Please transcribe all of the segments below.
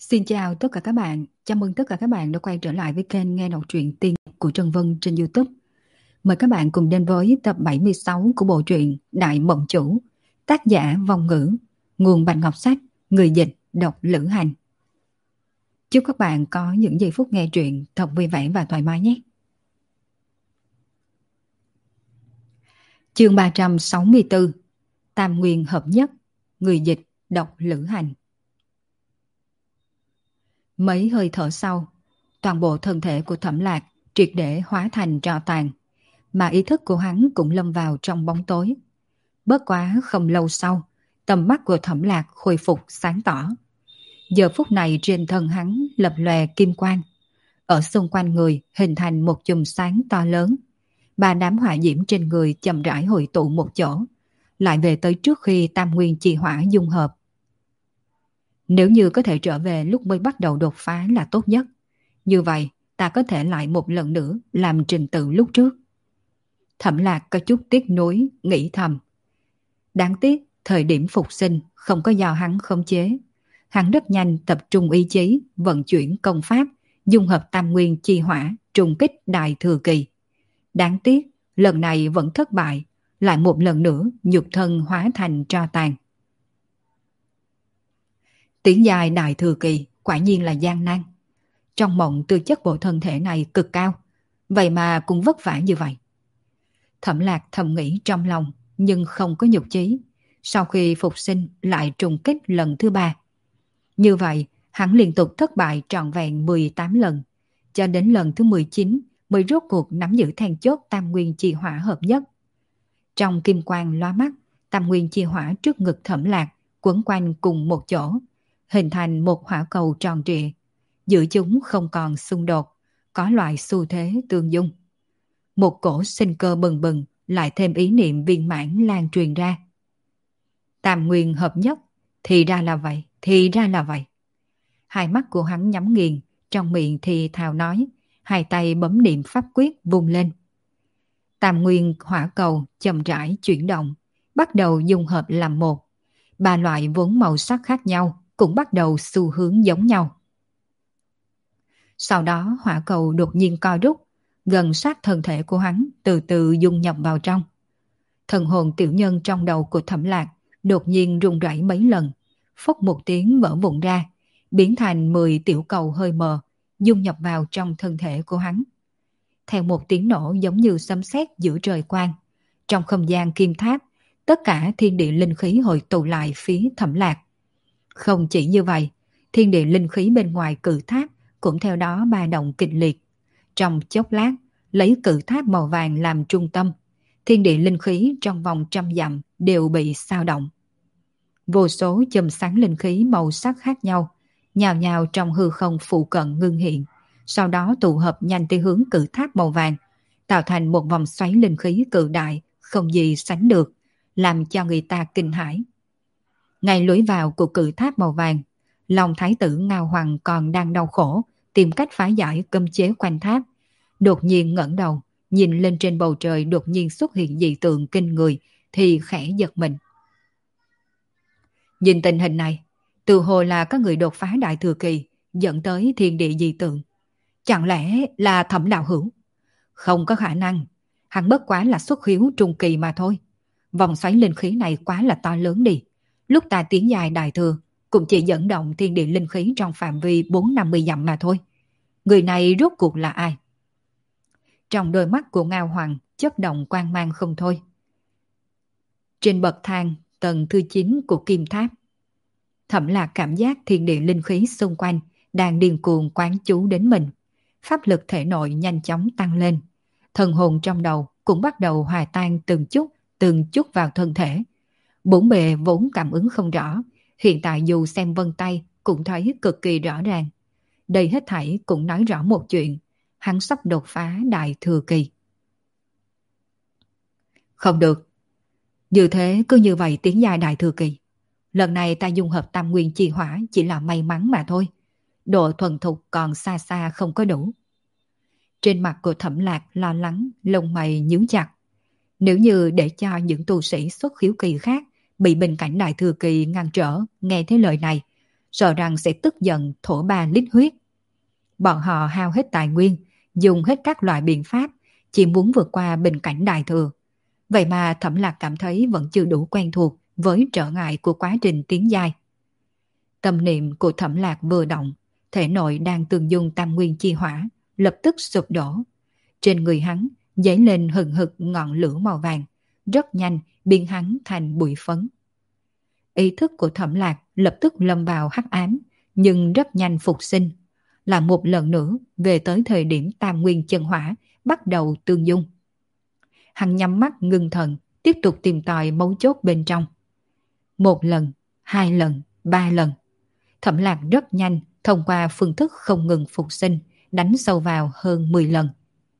Xin chào tất cả các bạn, chào mừng tất cả các bạn đã quay trở lại với kênh nghe đọc truyện tiên của Trần Vân trên YouTube. Mời các bạn cùng đến với tập 76 của bộ truyện Đại Mộng Chủ, tác giả Vong Ngữ, nguồn Bạch Ngọc Sách, người dịch đọc Lữ Hành. Chúc các bạn có những giây phút nghe truyện thật vui vẻ và thoải mái nhé. Chương 364, Tam Nguyên Hợp Nhất, người dịch đọc Lữ Hành. Mấy hơi thở sau, toàn bộ thân thể của Thẩm Lạc triệt để hóa thành tro tàn, mà ý thức của hắn cũng lâm vào trong bóng tối. Bất quá không lâu sau, tầm mắt của Thẩm Lạc khôi phục sáng tỏ. Giờ phút này trên thân hắn lập lòe kim quang. Ở xung quanh người hình thành một chùm sáng to lớn. Ba đám hỏa diễm trên người chậm rãi hội tụ một chỗ, lại về tới trước khi tam nguyên chi hỏa dung hợp. Nếu như có thể trở về lúc mới bắt đầu đột phá là tốt nhất. Như vậy, ta có thể lại một lần nữa làm trình tự lúc trước. Thẩm Lạc có chút tiếc nuối, nghĩ thầm. Đáng tiếc, thời điểm phục sinh không có do hắn khống chế. Hắn rất nhanh tập trung ý chí, vận chuyển công pháp, dung hợp tam nguyên chi hỏa, trùng kích đại thừa kỳ. Đáng tiếc, lần này vẫn thất bại, lại một lần nữa nhục thân hóa thành tro tàn. Tiến dài đại thừa kỳ quả nhiên là gian nan. Trong mộng tư chất bộ thân thể này cực cao, vậy mà cũng vất vả như vậy. Thẩm Lạc thầm nghĩ trong lòng, nhưng không có nhục chí. Sau khi phục sinh lại trùng kích lần thứ 3. Như vậy, hắn liên tục thất bại trọn vẹn 18 lần, cho đến lần thứ 19 mới rốt cuộc nắm giữ then chốt tam nguyên chi hỏa hợp nhất. Trong kim quang lóa mắt, tam nguyên chi hỏa trước ngực Thẩm Lạc quấn quanh cùng một chỗ, hình thành một hỏa cầu tròn trịa. Giữa chúng không còn xung đột, có loại xu thế tương dung. Một cổ sinh cơ bừng bừng, lại thêm ý niệm viên mãn lan truyền ra. Tam nguyên hợp nhất, thì ra là vậy, thì ra là vậy. Hai mắt của hắn nhắm nghiền, trong miệng thì thào nói, hai tay bấm niệm pháp quyết vung lên. Tam nguyên hỏa cầu chậm rãi chuyển động, bắt đầu dung hợp làm một. Ba loại vốn màu sắc khác nhau cũng bắt đầu xu hướng giống nhau. Sau đó hỏa cầu đột nhiên co rút, gần sát thân thể của hắn từ từ dung nhập vào trong. Thần hồn tiểu nhân trong đầu của Thẩm Lạc đột nhiên rung rẩy mấy lần, phốc một tiếng vỡ vụn ra, biến thành 10 tiểu cầu hơi mờ, dung nhập vào trong thân thể của hắn. Theo một tiếng nổ giống như sấm sét giữa trời quang, trong không gian kim tháp, tất cả thiên địa linh khí hội tụ lại phía Thẩm Lạc. Không chỉ như vậy, thiên địa linh khí bên ngoài cự tháp cũng theo đó ba động kịch liệt. Trong chốc lát, lấy cự tháp màu vàng làm trung tâm, thiên địa linh khí trong vòng 100 dặm đều bị xao động. Vô số chùm sáng linh khí màu sắc khác nhau, nhào nhào trong hư không phụ cận ngưng hiện, sau đó tụ hợp nhanh tới hướng cự tháp màu vàng, tạo thành một vòng xoáy linh khí cự đại, không gì sánh được, làm cho người ta kinh hãi. Ngay lối vào của cự tháp màu vàng, lòng thái tử Ngao Hoàng còn đang đau khổ, tìm cách phá giải cấm chế quanh tháp. Đột nhiên ngẩng đầu, nhìn lên trên bầu trời đột nhiên xuất hiện dị tượng kinh người, thì khẽ giật mình. Nhìn tình hình này, từ hồi là có người đột phá đại thừa kỳ, dẫn tới thiên địa dị tượng. Chẳng lẽ là Thẩm đạo hữu? Không có khả năng, hắn bất quá là xuất hiếu trung kỳ mà thôi. Vòng xoáy linh khí này quá là to lớn đi. Lúc ta tiến dài đại thừa, cũng chỉ dẫn động thiên địa linh khí trong phạm vi 450 dặm mà thôi. Người này rốt cuộc là ai? Trong đôi mắt của Ngao Hoàng chớp động quang mang không thôi. Trên bậc thang tầng thứ 9 của kim tháp, Thẩm Lạc cảm giác thiên địa linh khí xung quanh đang điên cuồng quán chú đến mình. Pháp lực thể nội nhanh chóng tăng lên. Thần hồn trong đầu cũng bắt đầu hòa tan từng chút vào thân thể. Bốn bề vốn cảm ứng không rõ, hiện tại dù xem vân tay cũng thấy cực kỳ rõ ràng. Đây hết thảy cũng nói rõ một chuyện, hắn sắp đột phá đại thừa kỳ. Không được, như thế cứ như vậy tiến dài đại thừa kỳ. Lần này ta dung hợp tam nguyên chi hỏa chỉ là may mắn mà thôi. Độ thuần thục còn xa xa không có đủ. Trên mặt của Thẩm Lạc lo lắng, lông mày nhíu chặt. Nếu như để cho những tu sĩ xuất khiếu kỳ khác bị bình cảnh đại thừa kỳ ngăn trở nghe thấy lời này, sợ rằng sẽ tức giận thổ 3 lít huyết. Bọn họ hao hết tài nguyên, dùng hết các loại biện pháp, chỉ muốn vượt qua bình cảnh đại thừa. Vậy mà Thẩm Lạc cảm thấy vẫn chưa đủ quen thuộc với trở ngại của quá trình tiến giai. Tâm niệm của Thẩm Lạc vừa động, thể nội đang tương dung tam nguyên chi hỏa, lập tức sụp đổ. Trên người hắn dấy lên hừng hực ngọn lửa màu vàng, rất nhanh biến hắn thành bụi phấn. Ý thức của Thẩm Lạc lập tức lâm vào hắc ám, nhưng rất nhanh phục sinh. Là một lần nữa về tới thời điểm tam nguyên chân hỏa bắt đầu tương dung. Hắn nhắm mắt ngưng thần, tiếp tục tìm tòi mấu chốt bên trong. Một lần, hai lần, ba lần. Thẩm Lạc rất nhanh thông qua phương thức không ngừng phục sinh, đánh sâu vào hơn 10 lần.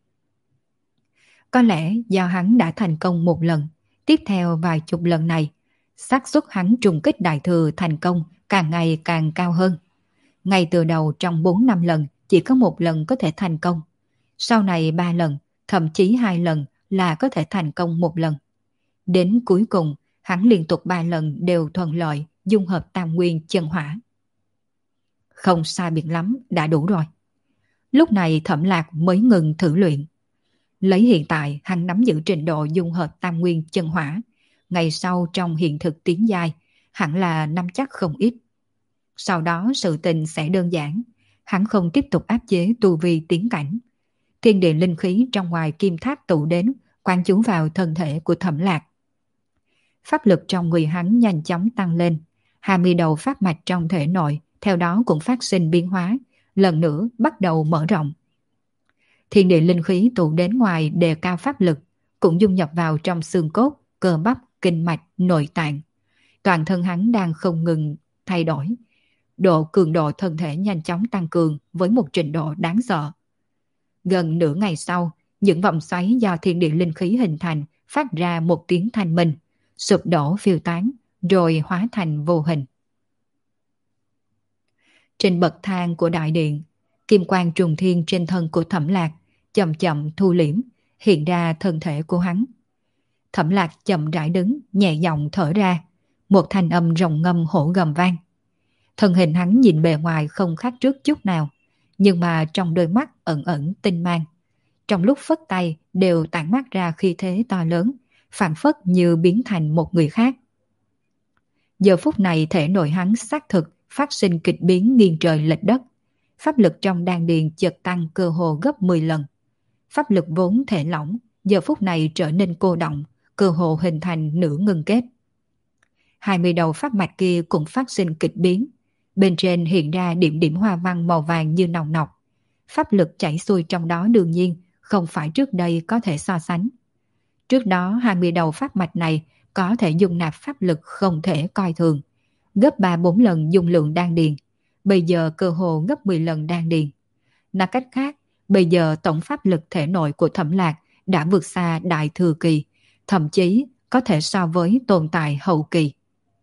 Có lẽ do hắn đã thành công một lần, tiếp theo vài chục lần này, xác suất hắn trùng kích đại thừa thành công càng ngày càng cao hơn. Ngay từ đầu trong 4-5 lần chỉ có một lần có thể thành công. Sau này 3 lần, thậm chí 2 lần là có thể thành công một lần. Đến cuối cùng, hắn liên tục 3 lần đều thuận lợi dung hợp tam nguyên chân hỏa. Không sai biệt lắm, đã đủ rồi. Lúc này Thẩm Lạc mới ngừng thử luyện. Lấy hiện tại hắn nắm giữ trình độ dung hợp tam nguyên chân hỏa, ngày sau trong hiện thực tiến giai, hẳn là nắm chắc không ít. Sau đó sự tình sẽ đơn giản, hắn không tiếp tục áp chế tu vi tiến cảnh. Thiên địa linh khí trong ngoài kim tháp tụ đến, quan chú vào thân thể của Thẩm Lạc. Pháp lực trong người hắn nhanh chóng tăng lên, 20 đầu pháp mạch trong thể nội theo đó cũng phát sinh biến hóa, lần nữa bắt đầu mở rộng. Thiên địa linh khí tụ đến ngoài đề cao pháp lực, cũng dung nhập vào trong xương cốt, cơ bắp, kinh mạch, nội tạng. Toàn thân hắn đang không ngừng thay đổi. Cường độ thân thể nhanh chóng tăng cường với một trình độ đáng sợ. Gần nửa ngày sau, những vòng xoáy do thiên địa linh khí hình thành phát ra một tiếng thanh minh, sụp đổ phiêu tán, rồi hóa thành vô hình. Trên bậc thang của đại điện, kim quang trùng thiên trên thân của Thẩm Lạc chậm chậm thu liễm, hiện ra thân thể của hắn. Thẩm Lạc chậm rãi đứng, nhẹ giọng thở ra, một thanh âm rồng ngâm hổ gầm vang. Thân hình hắn nhìn bề ngoài không khác trước chút nào, nhưng mà trong đôi mắt ẩn ẩn tinh mang. Trong lúc phất tay đều tản mát ra khí thế to lớn, phảng phất như biến thành một người khác. Giờ phút này thể nội hắn xác thực phát sinh kịch biến nghiêng trời lệch đất. Pháp lực trong đan điền chợt tăng cơ hồ gấp 10 lần. Pháp lực vốn thể lỏng, giờ phút này trở nên cô động, cơ hồ hình thành nửa ngưng kết. 20 đầu pháp mạch kia cũng phát sinh kịch biến. Bên trên hiện ra điểm điểm hoa văn màu vàng như nòng nọc. Pháp lực chảy xuôi trong đó đương nhiên không phải trước đây có thể so sánh. Trước đó 20 đầu pháp mạch này có thể dung nạp pháp lực không thể coi thường, gấp 3-4 lần dung lượng đan điền, bây giờ cơ hồ gấp 10 lần đan điền. Nói cách khác, bây giờ tổng pháp lực thể nội của Thẩm Lạc đã vượt xa đại thừa kỳ, thậm chí có thể so với tồn tại hậu kỳ.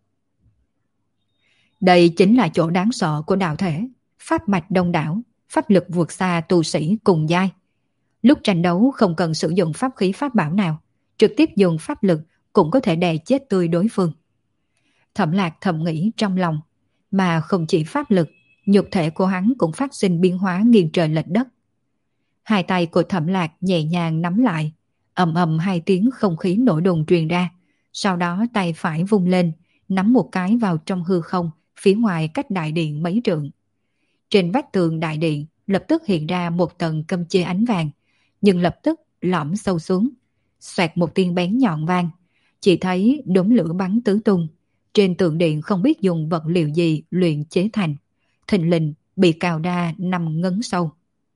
Đây chính là chỗ đáng sợ của đạo thể, pháp mạch đông đảo, pháp lực vượt xa tu sĩ cùng giai. Lúc tranh đấu không cần sử dụng pháp khí pháp bảo nào, trực tiếp dùng pháp lực cũng có thể đè chết tươi đối phương. Thẩm Lạc thầm nghĩ trong lòng, mà không chỉ pháp lực, nhục thể của hắn cũng phát sinh biến hóa nghiêng trời lệch đất. Hai tay của Thẩm Lạc nhẹ nhàng nắm lại, ầm ầm hai tiếng không khí nổ đùng truyền ra, sau đó tay phải vung lên, nắm một cái vào trong hư không, phía ngoài cách đại điện mấy trượng. Trên vách tường đại điện lập tức hiện ra một tầng cấm chế ánh vàng, nhưng lập tức lõm sâu xuống. Xoẹt một tiếng bén nhọn vang, chỉ thấy đốm lửa bắn tứ tung. Trên tường điện không biết dùng vật liệu gì luyện chế thành, thình lình bị cào đa nằm ngấn sâu.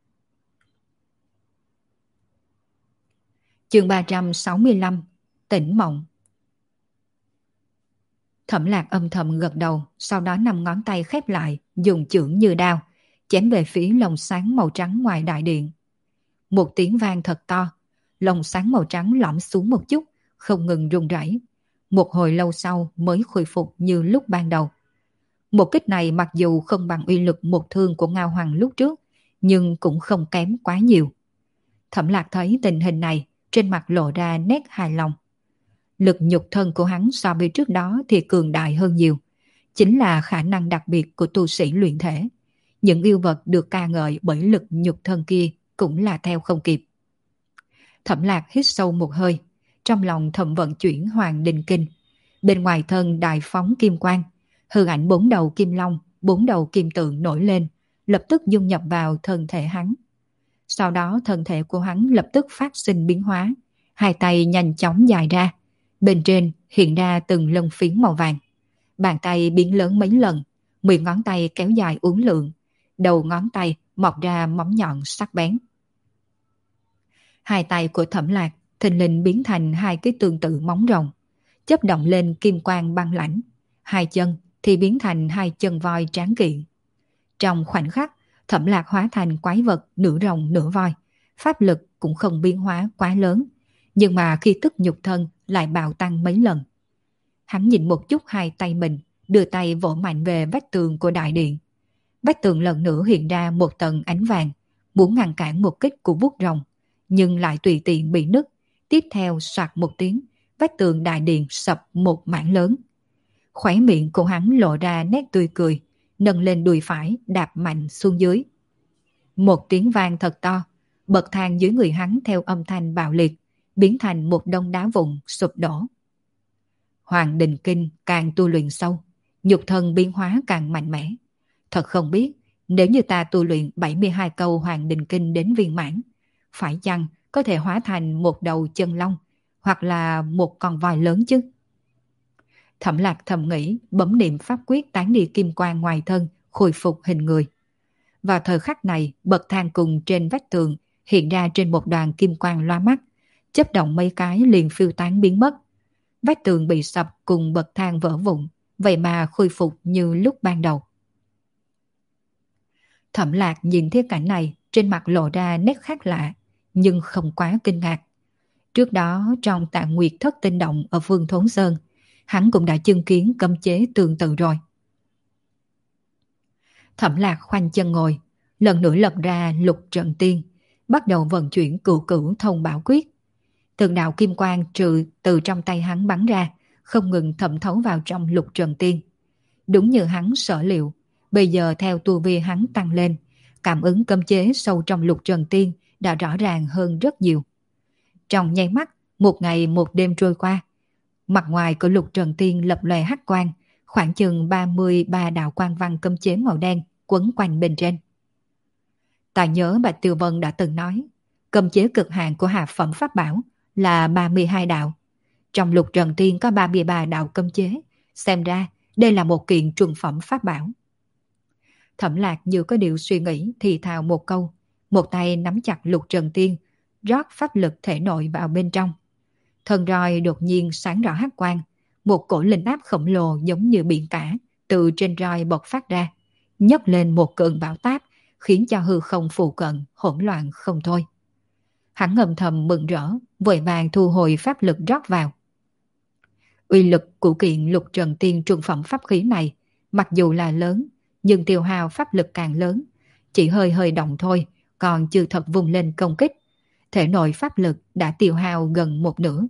Chương 365 Tỉnh mộng. Thẩm Lạc âm thầm gật đầu, sau đó 5 ngón tay khép lại, dùng chưởng như đao, chém về phía lồng sáng màu trắng ngoài đại điện. Một tiếng vang thật to, lồng sáng màu trắng lõm xuống một chút, không ngừng rung rẩy. Một hồi lâu sau mới khôi phục như lúc ban đầu. Một kích này mặc dù không bằng uy lực một thương của Ngao Hoàng lúc trước, nhưng cũng không kém quá nhiều. Thẩm Lạc thấy tình hình này, trên mặt lộ ra nét hài lòng. Lực nhục thân của hắn so với trước đó thì cường đại hơn nhiều, chính là khả năng đặc biệt của tu sĩ luyện thể. Những yêu vật được ca ngợi bởi lực nhục thân kia cũng là theo không kịp. Thẩm Lạc hít sâu một hơi, trong lòng thầm vận chuyển Hoàng Đình Kinh. Bên ngoài thân đại phóng kim quang, hư ảnh 4 đầu kim long, 4 đầu kim tượng nổi lên, lập tức dung nhập vào thân thể hắn. Sau đó thân thể của hắn lập tức phát sinh biến hóa, hai tay nhanh chóng dài ra, bên trên hiện ra từng lân phiến màu vàng. Bàn tay biến lớn mấy lần, 10 ngón tay kéo dài uốn lượn, đầu ngón tay mọc ra móng nhọn sắc bén. Hai tay của Thẩm Lạc thình lình biến thành hai cái tương tự móng rồng, chớp động lên kim quang băng lãnh. Hai chân thì biến thành hai chân voi tráng kiện. Trong khoảnh khắc, Thẩm Lạc hóa thành quái vật nửa rồng nửa voi, pháp lực cũng không biến hóa quá lớn, nhưng mà khi tức nhục thân lại bạo tăng mấy lần. Hắn nhìn một chút hai tay mình, đưa tay vỗ mạnh về vách tường của đại điện. Vách tường lần nữa hiện ra một tầng ánh vàng, muốn ngăn cản một kích của vuốt rồng, nhưng lại tùy tiện bị nứt. Tiếp theo soạt một tiếng, vách tường đại điện sập một mảng lớn. Khóe miệng của hắn lộ ra nét tươi cười, nâng lên đùi phải đạp mạnh xuống dưới. Một tiếng vang thật to, bậc thang dưới người hắn theo âm thanh bạo liệt, biến thành một đống đá vụn sụp đổ. Hoàng Đình Kinh càng tu luyện sâu, nhục thân biến hóa càng mạnh mẽ. Thật không biết, nếu như ta tu luyện 72 câu Hoàng Đình Kinh đến viên mãn, phải chăng có thể hóa thành một đầu chân long, hoặc là một con voi lớn chứ? Thẩm Lạc thầm nghĩ, bấm niệm pháp quyết tán đi kim quang ngoài thân, khôi phục hình người. Vào thời khắc này, bậc thang cùng trên vách tường hiện ra trên một đoàn kim quang loa mắt, chớp động mấy cái liền phiêu tán biến mất. Vách tường bị sập cùng bậc thang vỡ vụn, vậy mà khôi phục như lúc ban đầu. Thẩm Lạc nhìn thấy cảnh này, trên mặt lộ ra nét khác lạ, nhưng không quá kinh ngạc. Trước đó trong Tạ Nguyệt Thất Tinh Động ở Vương Thốn Sơn, hắn cũng đã chứng kiến cấm chế tương tự rồi. Thẩm Lạc khoanh chân ngồi, lần nữa lập ra Lục Trận Tiên, bắt đầu vận chuyển Cửu Cửu Thông Bảo Quyết. Từng đạo kim quang từ trong tay hắn bắn ra, không ngừng thẩm thấu vào trong Lục Trận Tiên. Đúng như hắn sở liệu, bây giờ theo tu vi hắn tăng lên, cảm ứng cấm chế sâu trong Lục Trận Tiên đã rõ ràng hơn rất nhiều. Trong nháy mắt, một ngày một đêm trôi qua, mặt ngoài của Lục Trận Tiên lập lòe hắc quang, khoảng chừng 33 đạo quang văn cấm chế màu đen quấn quanh bên trên. Ta nhớ Bạch Tiêu Vân đã từng nói, cấm chế cực hạn của hạ phẩm pháp bảo là 32 đạo. Trong Lục Trận Tiên có 33 đạo cấm chế, xem ra đây là một kiện trung phẩm pháp bảo. Thẩm Lạc như có điều suy nghĩ thì thào một câu, một tay nắm chặt Lục Trận Tiên, rót pháp lực thể nội vào bên trong. Thân roi đột nhiên sáng rõ hắc quang, một cổ linh áp khổng lồ giống như biển cả từ trên roi bộc phát ra, nhấc lên một cơn bão táp, khiến cho hư không phụ cận hỗn loạn không thôi. Hắn ngầm thầm mừng rỡ, vội vàng thu hồi pháp lực rót vào. Uy lực của kiện Lục Trận Tiên trung phẩm pháp khí này, mặc dù là lớn, nhưng tiêu hao pháp lực càng lớn, chỉ hơi hơi động thôi, còn chưa thật vùng lên công kích. Thể nội pháp lực đã tiêu hao gần một nửa.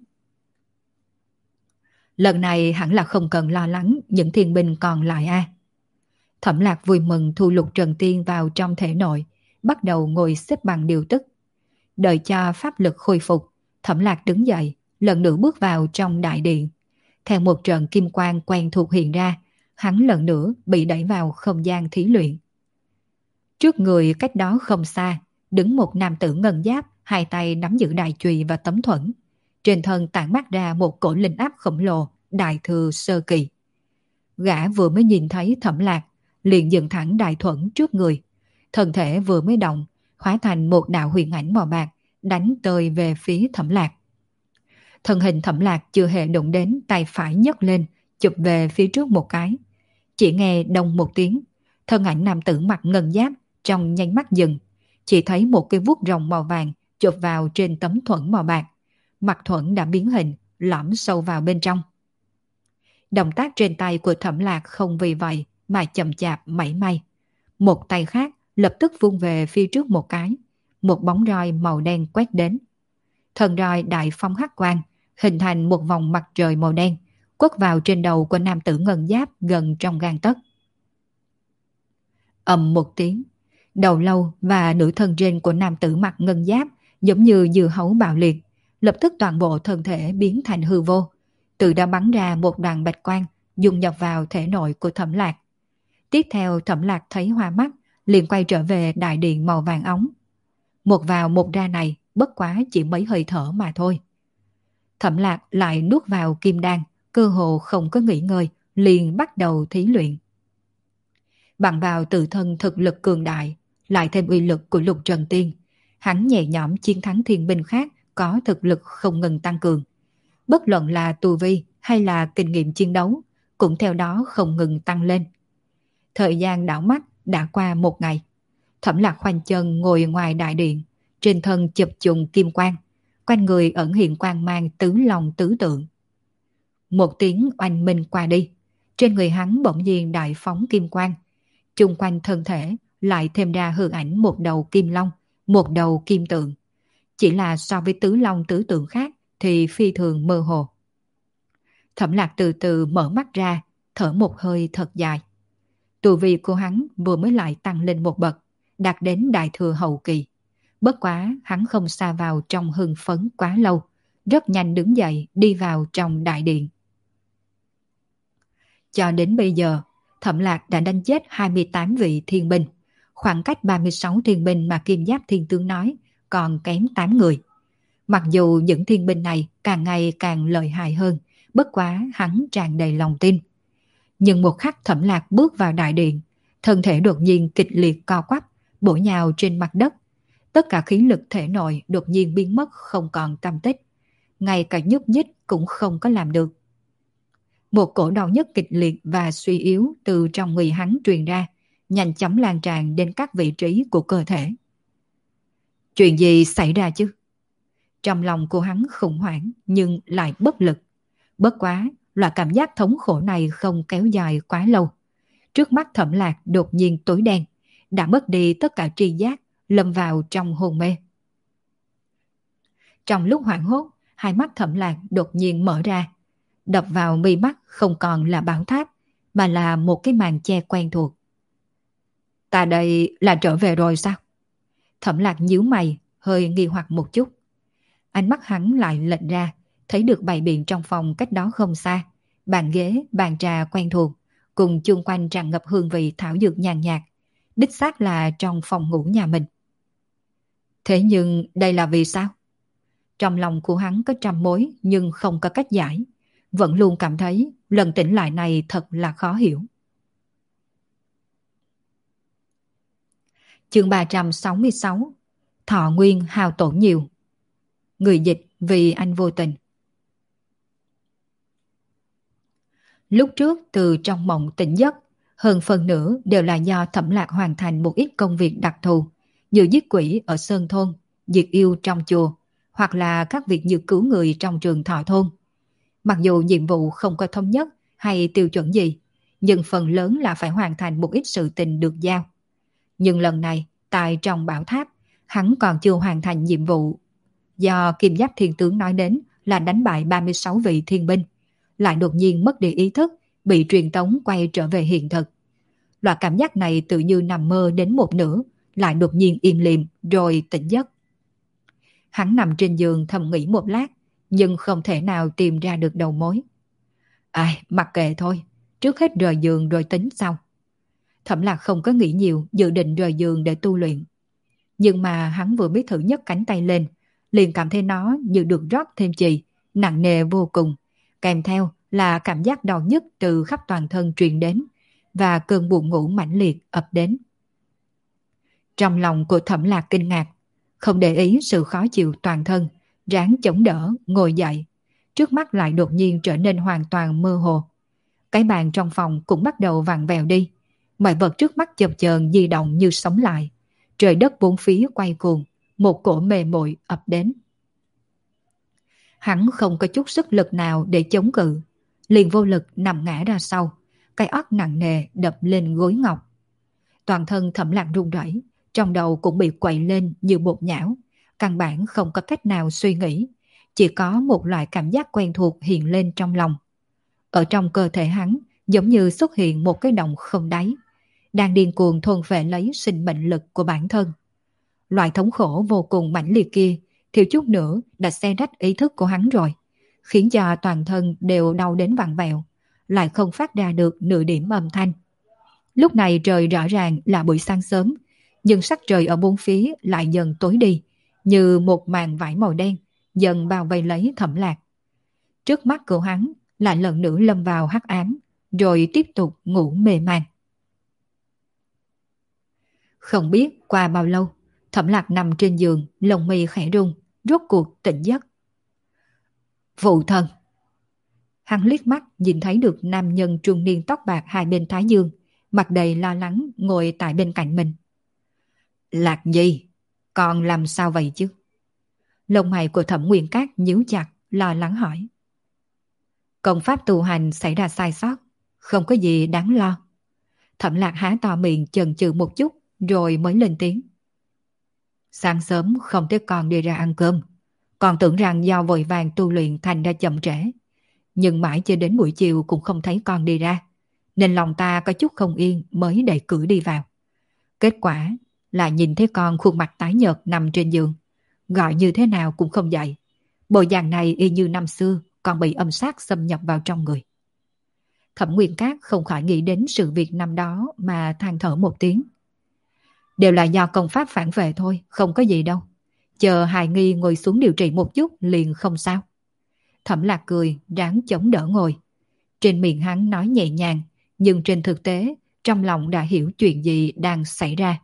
Lần này hẳn là không cần lo lắng những thiên binh còn lại a. Thẩm Lạc vui mừng thu Lục Trận Tiên vào trong thể nội, bắt đầu ngồi xếp bằng điều tức. Đợi cho pháp lực khôi phục, Thẩm Lạc đứng dậy, lần nữa bước vào trong đại điện. Theo một trận kim quang quen thuộc hiện ra, hắn lần nữa bị đẩy vào không gian thí luyện. Trước người cách đó không xa, đứng một nam tử ngân giáp, hai tay nắm giữ đại chùy và tấm thuẫn. Trên thân tản mát ra một cổ linh áp khổng lồ, đại thừa sơ kỳ. Gã vừa mới nhìn thấy Thẩm Lạc, liền dựng thẳng đại thuẫn trước người. Thân thể vừa mới động, hóa thành một đạo huyền ảnh màu bạc, đánh tơi về phía Thẩm Lạc. Thân hình Thẩm Lạc chưa hề đụng đến, tay phải nhấc lên, chụp về phía trước một cái. Chỉ nghe đông một tiếng, thân ảnh nam tử mặc ngân giáp trong nhanh mắt dừng, chỉ thấy một cái vuốt rồng màu vàng chụp vào trên tấm thuẫn màu bạc. Mặt thuẫn đã biến hình, lõm sâu vào bên trong. Động tác trên tay của Thẩm Lạc không vì vậy mà chậm chạp mảy may. Một tay khác lập tức vung về phía trước một cái, một bóng roi màu đen quét đến. Thần roi đại phong hắc quang, hình thành một vòng mặt trời màu đen, quất vào trên đầu của nam tử ngân giáp gần trong gang tấc. Ầm một tiếng, đầu lâu và nửa thân trên của nam tử mặc ngân giáp giống như dưa hấu bạo liệt, lập tức toàn bộ thân thể biến thành hư vô, từ đó bắn ra một đoàn bạch quang dung nhập vào thể nội của Thẩm Lạc. Tiếp theo Thẩm Lạc thấy hoa mắt, liền quay trở về đại điện màu vàng óng. Một vào một ra này bất quá chỉ mấy hơi thở mà thôi. Thẩm Lạc lại nuốt vào kim đan, cơ hồ không có nghỉ ngơi, liền bắt đầu thí luyện. Bằng vào tự thân thực lực cường đại, lại thêm uy lực của Lục Trần Tiên, hắn nhẹ nhõm chiến thắng thiên binh khác có thực lực không ngừng tăng cường. Bất luận là tu vi hay là kinh nghiệm chiến đấu, cũng theo đó không ngừng tăng lên. Thời gian đảo mắt đã qua một ngày. Thẩm Lạc khoanh chân ngồi ngoài đại điện, trên thân chập trùng kim quang, quanh người ẩn hiện quang mang tứ long tứ tượng. Một tiếng oanh minh qua đi, trên người hắn bỗng nhiên đại phóng kim quang, chung quanh thân thể lại thêm ra hư ảnh một đầu kim long, một đầu kim tượng. Chỉ là so với tứ long tứ tượng khác thì phi thường mơ hồ. Thẩm Lạc từ từ mở mắt ra, thở một hơi thật dài. Tu vi của hắn vừa mới lại tăng lên một bậc, đạt đến đại thừa hậu kỳ. Bất quá hắn không xa vào trong hưng phấn quá lâu, rất nhanh đứng dậy đi vào trong đại điện. Cho đến bây giờ, Thẩm Lạc đã đánh chết 28 vị thiên binh, khoảng cách 36 thiên binh mà Kim Giáp Thiên Tướng nói còn kém 8 người. Mặc dù những thiên binh này càng ngày càng lợi hại hơn, bất quá hắn tràn đầy lòng tin. Nhưng một khắc Thẩm Lạc bước vào đại điện, thân thể đột nhiên kịch liệt co quắp, bổ nhào trên mặt đất. Tất cả khí lực thể nội đột nhiên biến mất không còn tăm tích. Ngay cả nhúc nhích cũng không có làm được. Một cổ đau nhức kịch liệt và suy yếu từ trong người hắn truyền ra, nhanh chóng lan tràn đến các vị trí của cơ thể. Chuyện gì xảy ra chứ? Trong lòng của hắn khủng hoảng nhưng lại bất lực. Bất quá, loại cảm giác thống khổ này không kéo dài quá lâu. Trước mắt Thẩm Lạc đột nhiên tối đen, đã mất đi tất cả tri giác, lâm vào trong hôn mê. Trong lúc hoảng hốt, hai mắt Thẩm Lạc đột nhiên mở ra. Đập vào mi mắt không còn là bảo tháp, mà là một cái màn che quen thuộc. Ta đây là trở về rồi sao? Thẩm Lạc nhíu mày, hơi nghi hoặc một chút. Ánh mắt hắn lại lệch ra, thấy được bày biện trong phòng cách đó không xa. Bàn ghế, bàn trà quen thuộc, cùng chung quanh tràn ngập hương vị thảo dược nhàn nhạt. Đích xác là trong phòng ngủ nhà mình. Thế nhưng đây là vì sao? Trong lòng của hắn có trăm mối nhưng không có cách giải. Vẫn luôn cảm thấy lần tỉnh lại này thật là khó hiểu. Chương 366. Thọ nguyên hao tổn nhiều. Người dịch vì anh vô tình. Lúc trước từ trong mộng tỉnh giấc, hơn phần nửa đều là do Thẩm Lạc hoàn thành một ít công việc đặc thù, như giết quỷ ở Sơn Thôn, diệt yêu trong chùa, hoặc là các việc như cứu người trong trường Thọ Thôn. Mặc dù nhiệm vụ không có thống nhất hay tiêu chuẩn gì, nhưng phần lớn là phải hoàn thành một ít sự tình được giao. Nhưng lần này, tại trong bảo tháp, hắn còn chưa hoàn thành nhiệm vụ. Do Kim Giáp Thiên Tướng nói đến là đánh bại 36 vị thiên binh, lại đột nhiên mất đi ý thức, bị truyền tống quay trở về hiện thực. Loại cảm giác này tự như nằm mơ đến một nửa, lại đột nhiên im lìm rồi tỉnh giấc. Hắn nằm trên giường thầm nghĩ một lát, nhưng không thể nào tìm ra được đầu mối. Ai, mặc kệ thôi, trước hết rời giường rồi tính sau. Thẩm Lạc không có nghĩ nhiều, dự định rời giường để tu luyện. Nhưng mà hắn vừa mới thử nhấc cánh tay lên, liền cảm thấy nó như được rót thêm chì, nặng nề vô cùng, kèm theo là cảm giác đau nhức từ khắp toàn thân truyền đến, và cơn buồn ngủ mãnh liệt ập đến. Trong lòng của Thẩm Lạc kinh ngạc, không để ý sự khó chịu toàn thân, ráng chống đỡ, ngồi dậy. Trước mắt lại đột nhiên trở nên hoàn toàn mơ hồ. Cái bàn trong phòng cũng bắt đầu vặn vẹo đi. Mọi vật trước mắt chập chờn di động như sống lại. Trời đất bốn phía quay cuồng, một cổ mê muội ập đến. Hắn không có chút sức lực nào để chống cự, liền vô lực nằm ngã ra sau, cái óc nặng nề đập lên gối ngọc. Toàn thân Thẩm Lạc run rẩy, trong đầu cũng bị quậy lên như bột nhão, căn bản không có cách nào suy nghĩ, chỉ có một loại cảm giác quen thuộc hiện lên trong lòng. Ở trong cơ thể hắn giống như xuất hiện một cái động không đáy, đang điên cuồng thôn phệ lấy sinh mệnh lực của bản thân. Loại thống khổ vô cùng mãnh liệt kia thiếu chút nữa đã xé rách ý thức của hắn rồi, khiến cho toàn thân đều đau đến vặn vẹo, lại không phát ra được nửa điểm âm thanh. Lúc này trời rõ ràng là buổi sáng sớm, nhưng sắc trời ở bốn phía lại dần tối đi, như một màn vải màu đen dần bao vây lấy Thẩm Lạc. Trước mắt của hắn lại lần nữa lâm vào hắc ám, rồi tiếp tục ngủ mê man. Không biết qua bao lâu, Thẩm Lạc nằm trên giường, lông mi khẽ rung, rốt cuộc tỉnh giấc. Phụ thân! Hắn liếc mắt nhìn thấy được nam nhân trung niên tóc bạc hai bên thái dương, mặt đầy lo lắng ngồi tại bên cạnh mình. Lạc Nhi, con làm sao vậy chứ? Lông mày của Thẩm Nguyên Cát nhíu chặt, lo lắng hỏi. Công pháp tu hành xảy ra sai sót, không có gì đáng lo. Thẩm Lạc há to miệng chần chừ một chút, rồi mới lên tiếng. Sáng sớm không thấy con đi ra ăn cơm, còn tưởng rằng do vội vàng tu luyện thành ra chậm trễ. Nhưng mãi cho đến buổi chiều cũng không thấy con đi ra, nên lòng ta có chút không yên mới đẩy cửa đi vào. Kết quả là nhìn thấy con khuôn mặt tái nhợt nằm trên giường, gọi như thế nào cũng không dậy. Bộ dạng này y như năm xưa còn bị âm sát xâm nhập vào trong người. Thẩm Nguyên Cát không khỏi nghĩ đến sự việc năm đó mà than thở một tiếng. Đều là do công pháp phản vệ thôi, không có gì đâu. Chờ hài nghi ngồi xuống điều trị một chút liền không sao. Thẩm Lạc cười, ráng chống đỡ ngồi. Trên miệng hắn nói nhẹ nhàng, nhưng trên thực tế, trong lòng đã hiểu chuyện gì đang xảy ra.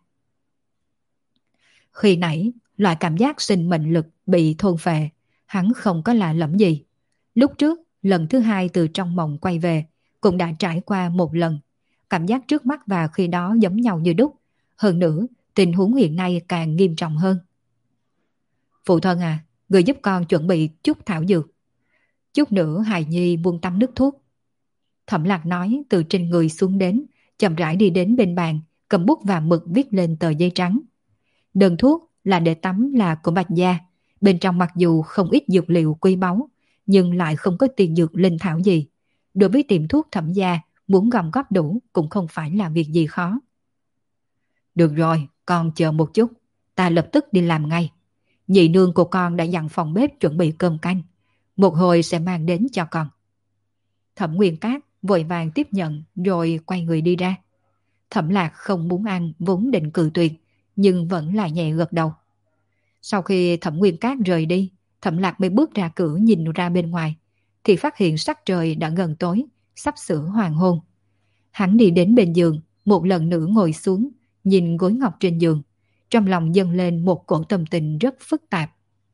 Khi nãy, loại cảm giác sinh mệnh lực bị thôn phệ, hắn không có lạ lẫm gì. Lúc trước, lần thứ hai từ trong mộng quay về, cũng đã trải qua một lần. Cảm giác trước mắt và khi đó giống nhau như đúc. Hơn nữa, tình huống hiện nay càng nghiêm trọng hơn. Phụ thân à, người giúp con chuẩn bị chút thảo dược. Chút nữa hài nhi buông tắm nước thuốc. Thẩm Lạc nói từ trên người xuống đến, chậm rãi đi đến bên bàn, cầm bút và mực viết lên tờ giấy trắng. Đơn thuốc là để tắm là của Bạch Gia. Bên trong mặc dù không ít dược liệu quý báu, nhưng lại không có tiền dược linh thảo gì. Đối với tiệm thuốc Thẩm Gia, muốn gom góp đủ cũng không phải là việc gì khó. Được rồi, con chờ một chút, ta lập tức đi làm ngay. Nhị nương của con đã dặn phòng bếp chuẩn bị cơm canh, một hồi sẽ mang đến cho con. Thẩm Nguyên Cát vội vàng tiếp nhận rồi quay người đi ra. Thẩm Lạc không muốn ăn vốn định cự tuyệt, nhưng vẫn là nhẹ gật đầu. Sau khi Thẩm Nguyên Cát rời đi, Thẩm Lạc mới bước ra cửa nhìn ra bên ngoài, thì phát hiện sắc trời đã gần tối, sắp sửa hoàng hôn. Hắn đi đến bên giường, một lần nữa ngồi xuống, nhìn gối ngọc trên giường, trong lòng dâng lên một cổ tâm tình rất phức tạp.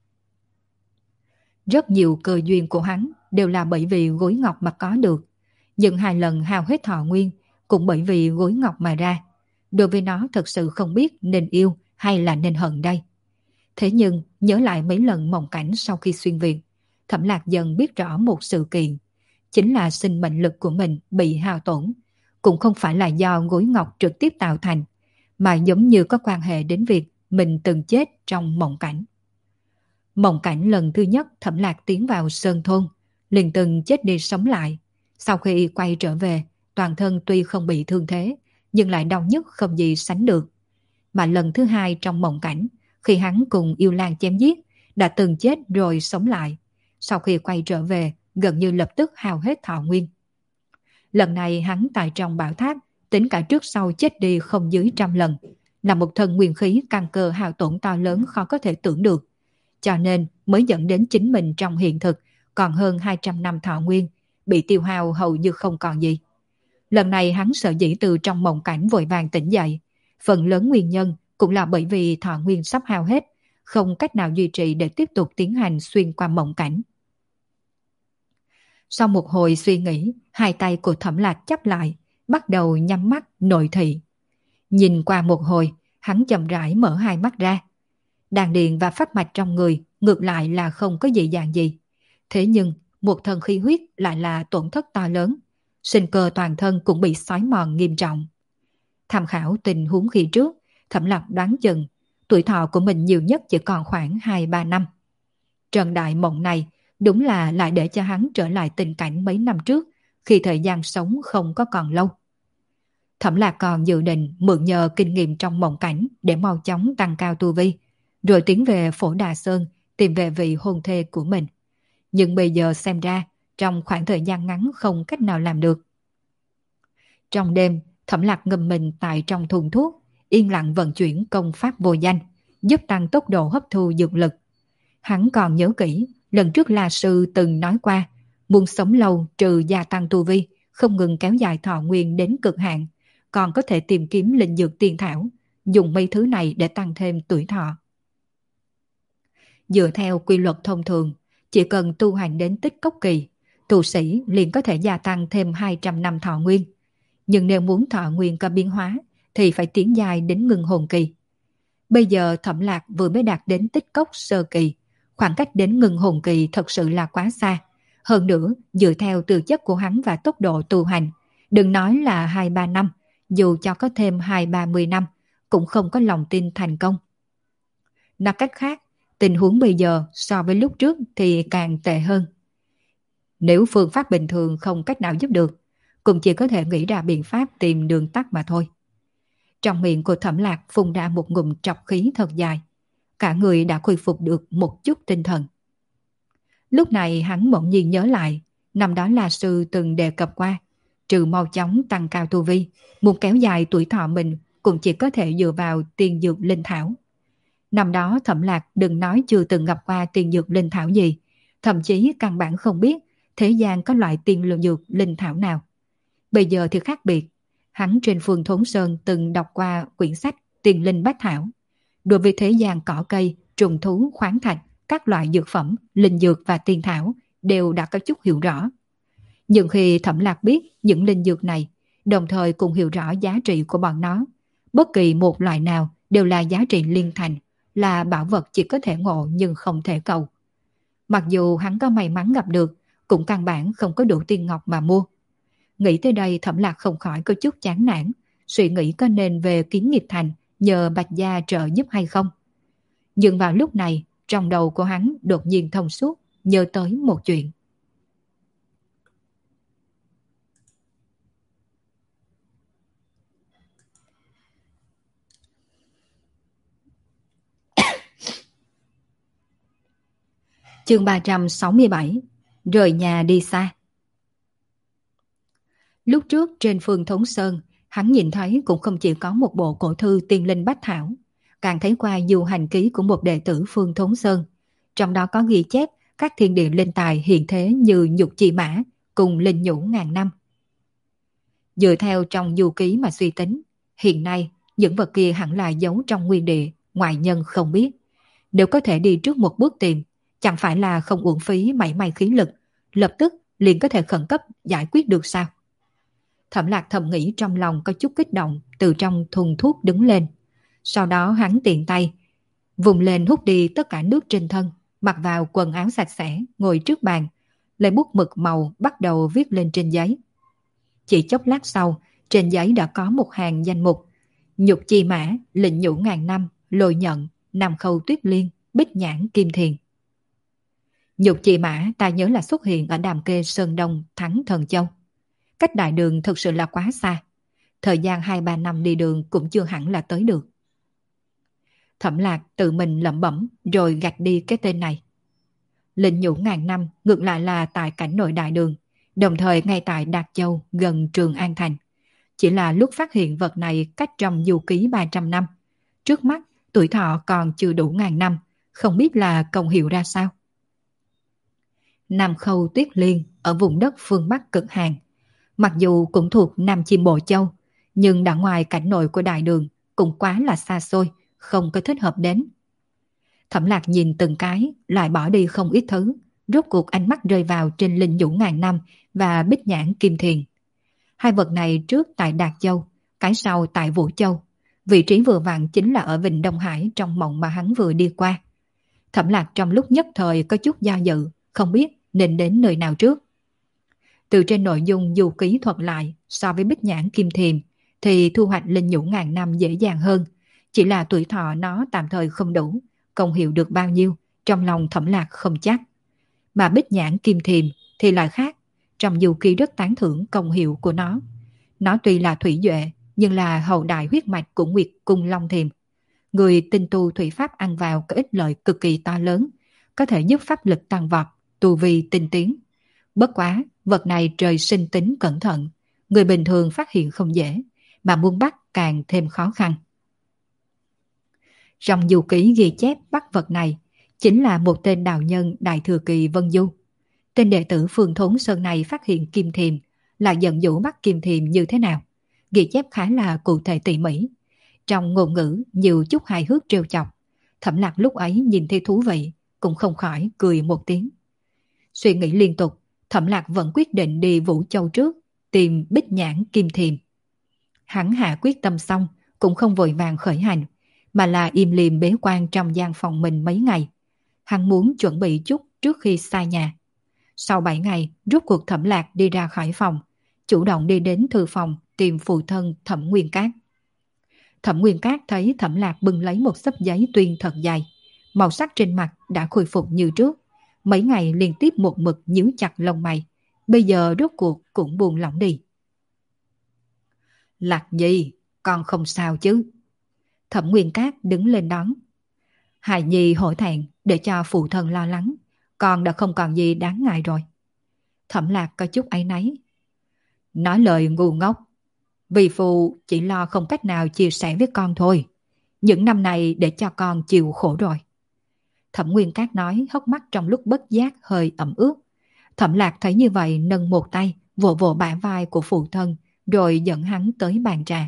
Rất nhiều cơ duyên của hắn đều là bởi vì gối ngọc mà có được, nhưng hai lần hao hết thọ nguyên cũng bởi vì gối ngọc mà ra. Đối với nó thật sự không biết nên yêu hay là nên hận đây. Thế nhưng nhớ lại mấy lần mộng cảnh sau khi xuyên việt, Thẩm Lạc dần biết rõ một sự kiện, chính là sinh mệnh lực của mình bị hao tổn, cũng không phải là do gối ngọc trực tiếp tạo thành, mà giống như có quan hệ đến việc mình từng chết trong mộng cảnh. Mộng cảnh lần thứ nhất Thẩm Lạc tiến vào Sơn Thôn, liền từng chết đi sống lại. Sau khi quay trở về, toàn thân tuy không bị thương thế, nhưng lại đau nhức không gì sánh được. Mà lần thứ hai trong mộng cảnh, khi hắn cùng Yêu Lang chém giết, đã từng chết rồi sống lại. Sau khi quay trở về, gần như lập tức hao hết thọ nguyên. Lần này hắn tại trong bảo tháp, tính cả trước sau chết đi không dưới 100 lần, là một thân nguyên khí căn cơ hao tổn to lớn khó có thể tưởng được. Cho nên mới dẫn đến chính mình trong hiện thực còn hơn 200 năm thọ nguyên, bị tiêu hao hầu như không còn gì. Lần này hắn sợ dĩ từ trong mộng cảnh vội vàng tỉnh dậy, phần lớn nguyên nhân cũng là bởi vì thọ nguyên sắp hao hết, không cách nào duy trì để tiếp tục tiến hành xuyên qua mộng cảnh. Sau một hồi suy nghĩ, hai tay của Thẩm Lạc chắp lại, bắt đầu nhắm mắt nội thị. Nhìn qua một hồi, hắn chậm rãi mở hai mắt ra. Đan điền và phách mạch trong người ngược lại là không có dị dạng gì. Thế nhưng một thân khí huyết lại là tổn thất to lớn, sinh cơ toàn thân cũng bị xói mòn nghiêm trọng. Tham khảo tình huống khi trước, Thẩm Lạc đoán chừng tuổi thọ của mình nhiều nhất chỉ còn khoảng 2-3 năm. Trận đại mộng này đúng là lại để cho hắn trở lại tình cảnh mấy năm trước, khi thời gian sống không có còn lâu. Thẩm Lạc còn dự định mượn nhờ kinh nghiệm trong mộng cảnh để mau chóng tăng cao tu vi, rồi tiến về Phổ Đà Sơn tìm về vị hôn thê của mình. Nhưng bây giờ xem ra, trong khoảng thời gian ngắn không cách nào làm được. Trong đêm, Thẩm Lạc ngâm mình tại trong thùng thuốc, yên lặng vận chuyển công pháp vô danh, giúp tăng tốc độ hấp thu dược lực. Hắn còn nhớ kỹ, lần trước La Sư từng nói qua, muốn sống lâu trừ gia tăng tu vi, không ngừng kéo dài thọ nguyên đến cực hạn, còn có thể tìm kiếm linh dược tiên thảo, dùng mấy thứ này để tăng thêm tuổi thọ. Dựa theo quy luật thông thường, chỉ cần tu hành đến tích cốc kỳ, tu sĩ liền có thể gia tăng thêm 200 năm thọ nguyên. Nhưng nếu muốn thọ nguyên có biến hóa, thì phải tiến dài đến ngưng hồn kỳ. Bây giờ Thẩm Lạc vừa mới đạt đến tích cốc sơ kỳ, khoảng cách đến ngưng hồn kỳ thật sự là quá xa. Hơn nữa, dựa theo tư chất của hắn và tốc độ tu hành, đừng nói là 2-3 năm, dù cho có thêm 20-30 năm, cũng không có lòng tin thành công. Nói cách khác, tình huống bây giờ so với lúc trước thì càng tệ hơn. Nếu phương pháp bình thường không cách nào giúp được, cũng chỉ có thể nghĩ ra biện pháp tìm đường tắt mà thôi. Trong miệng của Thẩm Lạc phun ra một ngụm trọc khí thật dài. Cả người đã khôi phục được một chút tinh thần. Lúc này hắn bỗng nhiên nhớ lại, năm đó La Sư từng đề cập qua, trừ mau chóng tăng cao tu vi, muốn kéo dài tuổi thọ mình cũng chỉ có thể dựa vào tiên dược linh thảo. Năm đó Thẩm Lạc đừng nói chưa từng gặp qua tiên dược linh thảo gì, thậm chí căn bản không biết thế gian có loại tiên dược linh thảo nào. Bây giờ thì khác biệt, hắn trên Phương Thốn Sơn từng đọc qua quyển sách Tiên Linh Bách Thảo. Đối với thế gian cỏ cây, trùng thú, khoáng thạch, các loại dược phẩm, linh dược và tiên thảo đều đã có chút hiểu rõ. Nhưng khi Thẩm Lạc biết những linh dược này, đồng thời cũng hiểu rõ giá trị của bọn nó, bất kỳ một loại nào đều là giá trị liên thành, là bảo vật chỉ có thể ngộ nhưng không thể cầu. Mặc dù hắn có may mắn gặp được, cũng căn bản không có đủ tiên ngọc mà mua. Nghĩ tới đây Thẩm Lạc không khỏi có chút chán nản, suy nghĩ có nên về Kiến Nghiệp Thành nhờ Bạch Gia trợ giúp hay không. Nhưng vào lúc này, trong đầu của hắn đột nhiên thông suốt, nhớ tới một chuyện. Chương 367, rời nhà đi xa. Lúc trước trên Phương Thốn Sơn, hắn nhìn thấy cũng không chỉ có một bộ cổ thư Tiên Linh Bách Thảo, càng thấy qua du hành ký của một đệ tử Phương Thốn Sơn. Trong đó có ghi chép các thiên địa linh tài hiện thế như nhục chi mã cùng linh nhũ ngàn năm. Dựa theo trong du ký mà suy tính, hiện nay những vật kia hẳn là giấu trong nguyên địa, ngoại nhân không biết. Nếu có thể đi trước một bước tìm, chẳng phải là không uổng phí mảy may khí lực, lập tức liền có thể khẩn cấp giải quyết được sao? Thẩm Lạc thầm nghĩ trong lòng có chút kích động, từ trong thùng thuốc đứng lên. Sau đó hắn tiện tay, vùng lên hút đi tất cả nước trên thân, mặc vào quần áo sạch sẽ, ngồi trước bàn, lấy bút mực màu bắt đầu viết lên trên giấy. Chỉ chốc lát sau, trên giấy đã có một hàng danh mục: nhục chi mã, lệnh nhũ ngàn năm, lôi nhận, nam khâu tuyết liên, bích nhãn kim thiền. Nhục chi mã ta nhớ là xuất hiện ở Đàm Kê Sơn Đông Thắng Thần Châu. Cách đại đường thực sự là quá xa. Thời gian 2-3 năm đi đường cũng chưa hẳn là tới được. Thẩm Lạc tự mình lẩm bẩm rồi gạch đi cái tên này. Lệnh nhũ ngàn năm ngược lại là tại cảnh nội đại đường, đồng thời ngay tại Đạt Châu gần Trường An Thành. Chỉ là lúc phát hiện vật này cách trong du ký 300 năm. Trước mắt tuổi thọ còn chưa đủ ngàn năm, không biết là công hiệu ra sao. Nam Khâu Tuyết Liên ở vùng đất phương Bắc cực Hàn. Mặc dù cũng thuộc Nam Chiêm Bộ Châu, nhưng đã ngoài cảnh nội của đại đường, cũng quá là xa xôi, không có thích hợp đến. Thẩm Lạc nhìn từng cái, lại bỏ đi không ít thứ, rốt cuộc ánh mắt rơi vào trên linh nhũ ngàn năm và bích nhãn kim thiền. Hai vật này trước tại Đạt Châu, cái sau tại Vũ Châu, vị trí vừa vặn chính là ở Vịnh Đông Hải trong mộng mà hắn vừa đi qua. Thẩm Lạc trong lúc nhất thời có chút do dự, không biết nên đến nơi nào trước. Từ trên nội dung du ký thuật lại, so với bích nhãn kim thiềm thì thu hoạch linh nhũ ngàn năm dễ dàng hơn. Chỉ là tuổi thọ nó tạm thời không đủ, công hiệu được bao nhiêu, trong lòng Thẩm Lạc không chắc. Mà bích nhãn kim thiềm thì lại khác, Trong Du Ký rất tán thưởng công hiệu của nó. Nó tuy là thủy duệ, nhưng là hậu đại huyết mạch của Nguyệt Cung Long Thiềm. Người tinh tu thủy pháp ăn vào có ích lợi cực kỳ to lớn, có thể giúp pháp lực tăng vọt, tu vi tinh tiến. Bất quá, vật này trời sinh tính cẩn thận, người bình thường phát hiện không dễ, mà muốn bắt càng thêm khó khăn. Trong Du Ký ghi chép bắt vật này chính là một tên đạo nhân Đại Thừa Kỳ Vân Du. Tên đệ tử Phương Thốn Sơn này phát hiện kim thiềm, là giận dụ bắt kim thiềm như thế nào. Ghi chép khá là cụ thể tỉ mỉ. Trong ngôn ngữ nhiều chút hài hước trêu chọc. Thẩm Lạc lúc ấy nhìn thấy thú vị, cũng không khỏi cười một tiếng. Suy nghĩ liên tục, Thẩm Lạc vẫn quyết định đi Vũ Châu trước, tìm Bích Nhãn kim thiềm. Hắn hạ quyết tâm xong, cũng không vội vàng khởi hành, mà là im lìm bế quan trong gian phòng mình mấy ngày. Hắn muốn chuẩn bị chút trước khi xa nhà. Sau 7 ngày, rốt cuộc Thẩm Lạc đi ra khỏi phòng, chủ động đi đến thư phòng tìm phụ thân Thẩm Nguyên Cát. Thẩm Nguyên Cát thấy Thẩm Lạc bưng lấy một xấp giấy tuyên thật dài, màu sắc trên mặt đã khôi phục như trước. Mấy ngày liên tiếp một mực nhíu chặt lông mày, bây giờ rốt cuộc cũng buông lỏng đi. Lạc Nhi, con không sao chứ? Thẩm Nguyên Cát đứng lên đón. Hài Nhi hổ thẹn để cho phụ thân lo lắng, con đã không còn gì đáng ngại rồi. Thẩm Lạc có chút áy náy. Nói lời ngu ngốc, vì phụ chỉ lo không cách nào chia sẻ với con thôi. Những năm này để cho con chịu khổ rồi. Thẩm Nguyên Cát nói, hốc mắt trong lúc bất giác hơi ẩm ướt. Thẩm Lạc thấy như vậy nâng một tay vỗ vỗ bả vai của phụ thân, rồi dẫn hắn tới bàn trà.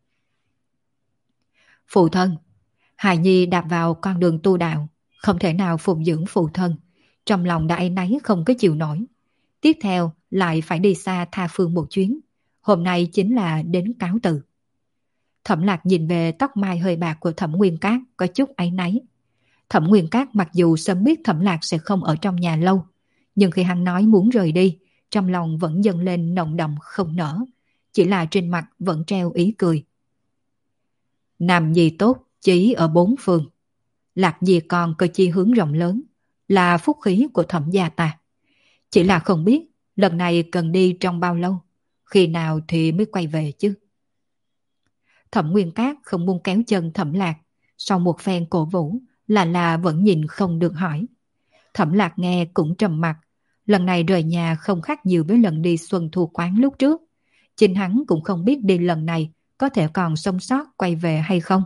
Phụ thân, Hài Nhi đạp vào con đường tu đạo, không thể nào phụng dưỡng phụ thân, trong lòng đã áy náy không có chịu nổi. Tiếp theo lại phải đi xa tha phương một chuyến, hôm nay chính là đến cáo từ. Thẩm Lạc nhìn về tóc mai hơi bạc của Thẩm Nguyên Cát có chút áy náy. Thẩm Nguyên Cát mặc dù sớm biết Thẩm Lạc sẽ không ở trong nhà lâu, nhưng khi hắn nói muốn rời đi, trong lòng vẫn dâng lên nồng đậm không nở, chỉ là trên mặt vẫn treo ý cười. Nam nhi tốt chỉ ở bốn phương, Lạc Nhi con có chi hướng rộng lớn, là phúc khí của Thẩm gia ta. Chỉ là không biết lần này cần đi trong bao lâu, khi nào thì mới quay về chứ. Thẩm Nguyên Cát không muốn kéo chân Thẩm Lạc, sau một phen cổ vũ là vẫn nhìn không được hỏi. Thẩm Lạc nghe cũng trầm mặc, lần này rời nhà không khác nhiều với lần đi xuân thu quán lúc trước. Chính hắn cũng không biết đi lần này có thể còn sống sót quay về hay không.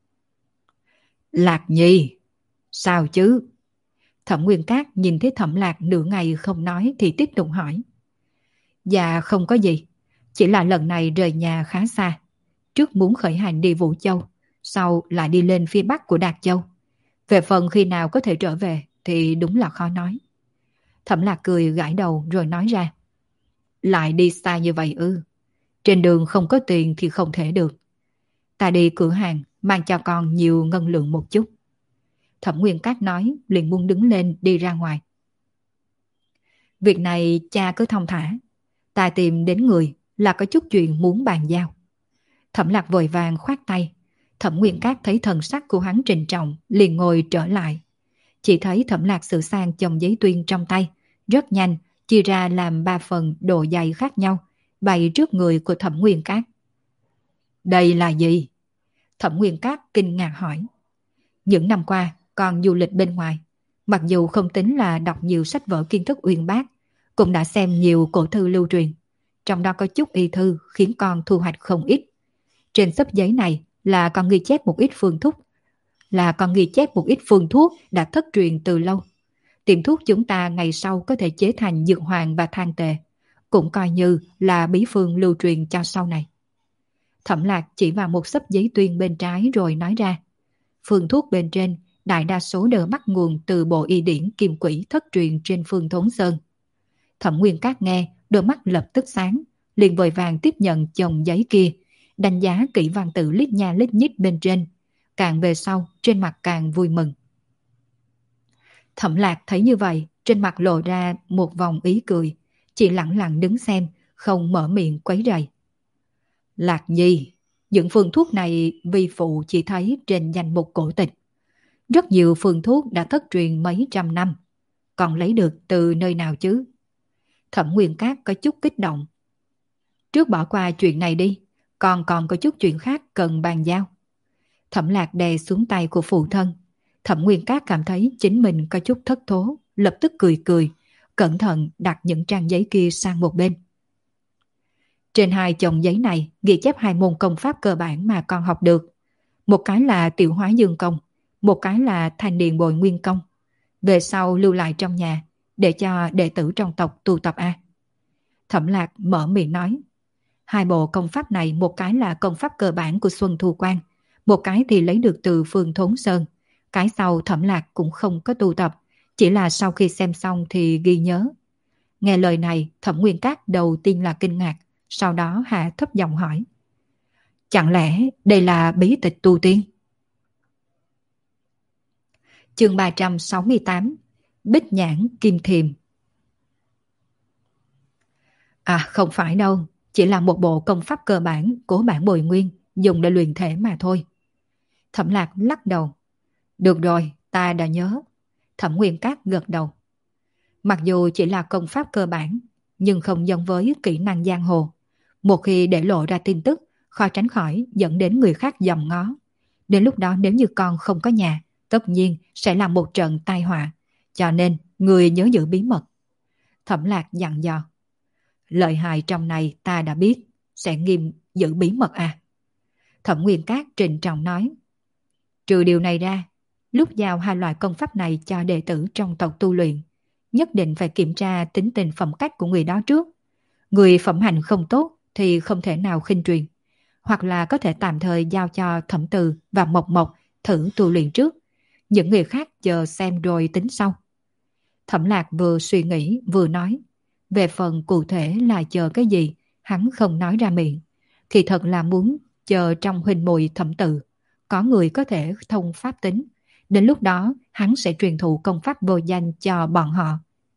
Lạc Nhi, sao chứ? Thẩm Nguyên Cát nhìn thấy Thẩm Lạc nửa ngày không nói thì tiếp tục hỏi. Dạ không có gì, chỉ là lần này rời nhà khá xa. Trước muốn khởi hành đi Vũ Châu, sau lại đi lên phía bắc của Đạt Châu. Về phần khi nào có thể trở về thì đúng là khó nói. Thẩm Lạc cười gãi đầu rồi nói ra. Lại đi xa như vậy ư? Trên đường không có tiền thì không thể được. Ta đi cửa hàng mang cho con nhiều ngân lượng một chút. Thẩm Nguyên Cát nói liền muốn đứng lên đi ra ngoài. Việc này cha cứ thong thả. Ta tìm đến người là có chút chuyện muốn bàn giao. Thẩm Lạc vội vàng khoát tay. Thẩm Nguyên Cát thấy thần sắc của hắn trịnh trọng liền ngồi trở lại. Chỉ thấy Thẩm Lạc sửa sang chồng giấy tuyên trong tay, rất nhanh chia ra làm 3 phần độ dày khác nhau, bày trước người của Thẩm Nguyên Cát. Đây là gì? Thẩm Nguyên Cát kinh ngạc hỏi. Những năm qua con du lịch bên ngoài, mặc dù không tính là đọc nhiều sách vở kiến thức uyên bác, cũng đã xem nhiều cổ thư lưu truyền, trong đó có chút y thư khiến con thu hoạch không ít. Trên xấp giấy này là con ghi chép một ít phương thuốc đã thất truyền từ lâu. Tiệm thuốc chúng ta ngày sau có thể chế thành dược hoàng và than tề, cũng coi như là bí phương lưu truyền cho sau này. Thẩm Lạc chỉ vào một xấp giấy tuyên bên trái rồi nói ra. Phương thuốc bên trên đại đa số đều bắt nguồn từ bộ y điển kim quỷ thất truyền trên Phương Thốn Sơn. Thẩm Nguyên Cát nghe, đôi mắt lập tức sáng, liền vội vàng tiếp nhận chồng giấy kia, đánh giá kỹ văn tự lít nha lít nhít bên trên. Càng về sau, trên mặt càng vui mừng. Thẩm Lạc thấy như vậy, trên mặt lộ ra một vòng ý cười, chỉ lặng lặng đứng xem, không mở miệng quấy rầy. Lạc Nhi, những phương thuốc này vi phụ chỉ thấy trên danh mục cổ tịch. Rất nhiều phương thuốc đã thất truyền mấy trăm năm, còn lấy được từ nơi nào chứ? Thẩm Nguyên Cát có chút kích động. Trước bỏ qua chuyện này đi, còn có chút chuyện khác cần bàn giao. Thẩm Lạc đè xuống tay của phụ thân. Thẩm Nguyên Cát cảm thấy chính mình có chút thất thố, lập tức cười cười, cẩn thận đặt những trang giấy kia sang một bên. Trên hai chồng giấy này ghi chép hai môn công pháp cơ bản mà con học được. Một cái là Tiểu Hóa Dương Công, một cái là Thanh Điền Bồi Nguyên Công. Về sau lưu lại trong nhà, để cho đệ tử trong tộc tu tập a. Thẩm Lạc mở miệng nói. Hai bộ công pháp này, một cái là công pháp cơ bản của Xuân Thu Quan, một cái thì lấy được từ Phương Thốn Sơn. Cái sau Thẩm Lạc cũng không có tu tập, chỉ là sau khi xem xong thì ghi nhớ. Nghe lời này, Thẩm Nguyên Cát đầu tiên là kinh ngạc, sau đó hạ thấp giọng hỏi. Chẳng lẽ đây là bí tịch tu tiên? Chương 368 Bích Nhãn Kim Thiềm. À không phải đâu, chỉ là một bộ công pháp cơ bản của bản Bồi Nguyên dùng để luyện thể mà thôi. Thẩm Lạc lắc đầu. Được rồi, ta đã nhớ. Thẩm Nguyên Cát gật đầu. Mặc dù chỉ là công pháp cơ bản, nhưng không giống với kỹ năng giang hồ. Một khi để lộ ra tin tức, khó tránh khỏi dẫn đến người khác dòm ngó. Đến lúc đó nếu như con không có nhà, tất nhiên sẽ là một trận tai họa. Cho nên, người nhớ giữ bí mật. Thẩm Lạc dặn dò. Lợi hại trong này ta đã biết, sẽ nghiêm giữ bí mật à. Thẩm Nguyên Cát trịnh trọng nói. Trừ điều này ra, lúc giao hai loại công pháp này cho đệ tử trong tộc tu luyện, nhất định phải kiểm tra tính tình phẩm cách của người đó trước. Người phẩm hành không tốt thì không thể nào khinh truyền, hoặc là có thể tạm thời giao cho Thẩm Từ và Mộc Mộc thử tu luyện trước. Những người khác chờ xem rồi tính sau. Thẩm Lạc vừa suy nghĩ vừa nói. Về phần cụ thể là chờ cái gì, hắn không nói ra miệng. Kỳ thật là muốn chờ trong huynh muội Thẩm Tự, có người có thể thông pháp tính. Đến lúc đó, hắn sẽ truyền thụ công pháp vô danh cho bọn họ.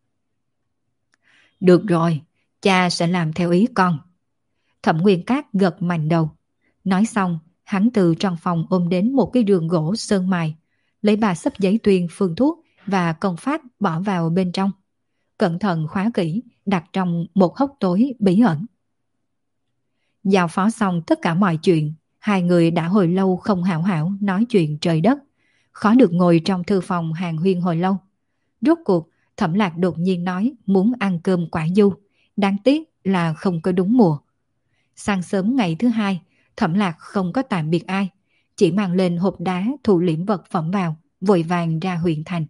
Được rồi, cha sẽ làm theo ý con. Thẩm Nguyên Cát gật mạnh đầu. Nói xong, hắn từ trong phòng ôm đến một cái giường gỗ sơn mài, lấy 3 xấp giấy tuyên phương thuốc và công pháp bỏ vào bên trong. Cẩn thận khóa kỹ, đặt trong một hốc tối bí ẩn. Giao phó xong tất cả mọi chuyện, hai người đã hồi lâu không hảo hảo nói chuyện trời đất. Khó được ngồi trong thư phòng hàng huyên hồi lâu. Rốt cuộc, Thẩm Lạc đột nhiên nói muốn ăn cơm quả du. Đáng tiếc là không có đúng mùa. Sáng sớm ngày thứ hai, Thẩm Lạc không có tạm biệt ai, chỉ mang lên hộp đá thu liễm vật phẩm vào, vội vàng ra huyện thành.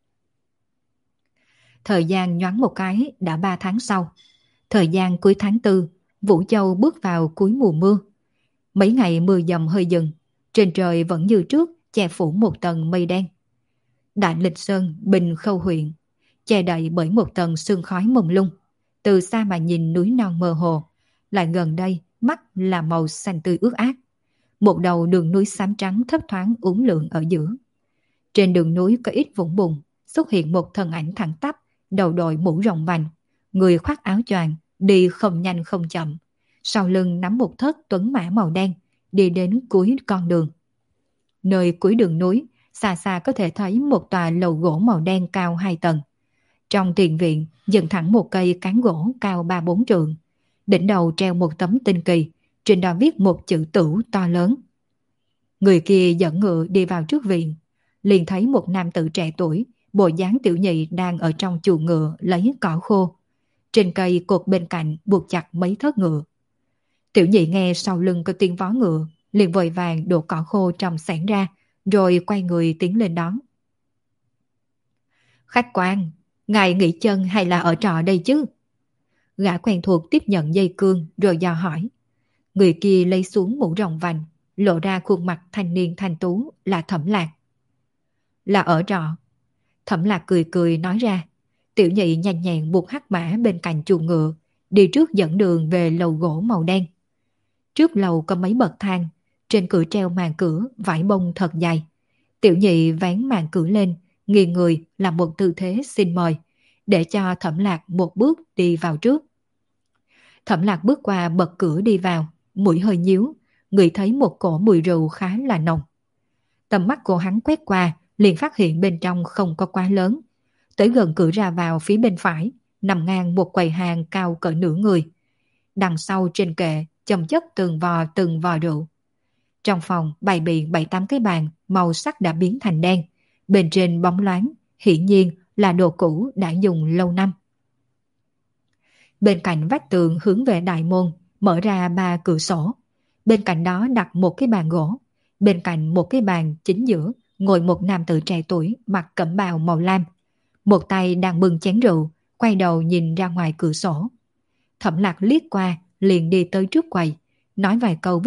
Thời gian nhoáng một cái đã 3 tháng sau. Thời gian cuối tháng 4, Vũ Châu bước vào cuối mùa mưa. Mấy ngày mưa dầm hơi dừng, trên trời vẫn như trước che phủ một tầng mây đen. Đại Lịch Sơn, Bình Khâu huyện, che đậy bởi một tầng sương khói mông lung. Từ xa mà nhìn núi non mơ hồ, lại gần đây mắt là màu xanh tươi ướt át. Một đầu đường núi xám trắng thấp thoáng uốn lượn ở giữa. Trên đường núi có ít vũng bùn, xuất hiện một thân ảnh thẳng tắp, đầu đội mũ rộng vành, người khoác áo choàng, đi không nhanh không chậm. Sau lưng nắm một thớt tuấn mã màu đen, đi đến cuối con đường. Nơi cuối đường núi, xa xa có thể thấy một tòa lầu gỗ màu đen cao 2 tầng. Trong tiền viện dựng thẳng một cây cán gỗ cao 3-4 trượng. Đỉnh đầu treo một tấm tinh kỳ, trên đó viết một chữ Tửu to lớn. Người kia dẫn ngựa đi vào trước viện, liền thấy một nam tử trẻ tuổi, bộ dáng tiểu nhị đang ở trong chuồng ngựa lấy cỏ khô. Trên cây cột bên cạnh buộc chặt mấy thớt ngựa. Tiểu nhị nghe sau lưng có tiếng vó ngựa, liền vội vàng đổ cỏ khô trong xẻng ra, rồi quay người tiến lên đón. Khách quan, ngài nghỉ chân hay là ở trọ đây chứ? Gã quen thuộc tiếp nhận dây cương rồi dò hỏi. Người kia lấy xuống mũ rộng vành, lộ ra khuôn mặt thanh niên thanh tú là Thẩm Lạc. Là ở trọ. Thẩm Lạc cười cười nói ra. Tiểu nhị nhanh nhẹn buộc hắc mã bên cạnh chuồng ngựa, đi trước dẫn đường về lầu gỗ màu đen. Trước lầu có mấy bậc thang, trên cửa treo màn cửa vải bông thật dày. Tiểu nhị vén màn cửa lên, nghiêng người làm một tư thế xin mời, để cho Thẩm Lạc một bước đi vào trước. Thẩm Lạc bước qua bậc cửa đi vào, mũi hơi nhíu, ngửi thấy một cổ mùi rượu khá là nồng. Tầm mắt của hắn quét qua, liền phát hiện bên trong không có quá lớn. Tới gần cửa ra vào phía bên phải, nằm ngang một quầy hàng cao cỡ nửa người. Đằng sau trên kệ chồng chất từng vò rượu. Trong phòng bày biện 7-8 cái bàn màu sắc đã biến thành đen. Bên trên bóng loáng, hiển nhiên là đồ cũ đã dùng lâu năm. Bên cạnh vách tường hướng về đại môn mở ra 3 cửa sổ. Bên cạnh đó đặt một cái bàn gỗ. Bên cạnh một cái bàn chính giữa ngồi một nam tử trẻ tuổi mặc cẩm bào màu lam. Một tay đang bưng chén rượu, quay đầu nhìn ra ngoài cửa sổ. Thẩm Lạc liếc qua, liền đi tới trước quầy, nói vài câu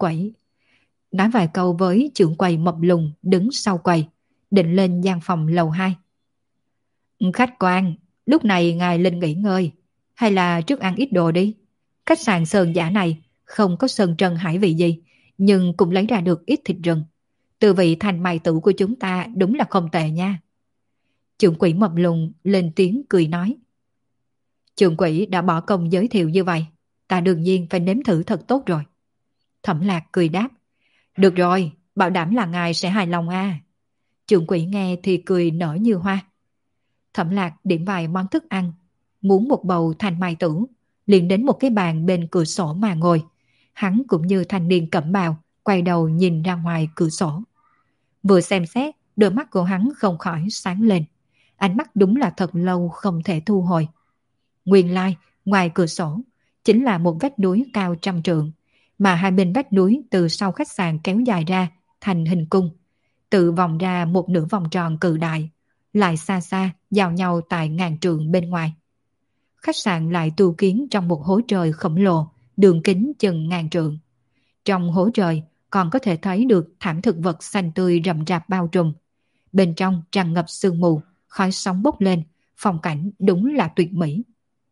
với trưởng quầy mập lùn đứng sau quầy, định lên gian phòng lầu 2. Khách quan, lúc này ngài lên nghỉ ngơi, hay là trước ăn ít đồ đi. Khách sạn Sơn Giả này không có sơn trần hải vị gì, nhưng cũng lấy ra được ít thịt rừng. Từ vị thành mày tử của chúng ta đúng là không tệ nha. Trưởng quỹ mập lùn lên tiếng cười nói. Trưởng quỹ đã bỏ công giới thiệu như vậy, ta đương nhiên phải nếm thử thật tốt rồi. Thẩm Lạc cười đáp. Được rồi, bảo đảm là ngài sẽ hài lòng à. Trưởng quỹ nghe thì cười nở như hoa. Thẩm Lạc điểm vài món thức ăn, muốn một bầu thành mai tử, liền đến một cái bàn bên cửa sổ mà ngồi. Hắn cũng như thanh niên cẩm bào, quay đầu nhìn ra ngoài cửa sổ. Vừa xem xét, đôi mắt của hắn không khỏi sáng lên. Ánh mắt đúng là thật lâu không thể thu hồi. Nguyên lai, ngoài cửa sổ, chính là một vách núi cao 100 trượng, mà hai bên vách núi từ sau khách sạn kéo dài ra thành hình cung, tự vòng ra một nửa vòng tròn cự đại, lại xa xa giao nhau tại ngàn trượng bên ngoài. Khách sạn lại tu kiến trong một hố trời khổng lồ, đường kính chừng ngàn trượng. Trong hố trời còn có thể thấy được thảm thực vật xanh tươi rậm rạp bao trùm. Bên trong tràn ngập sương mù, khói sóng bốc lên, phong cảnh đúng là tuyệt mỹ.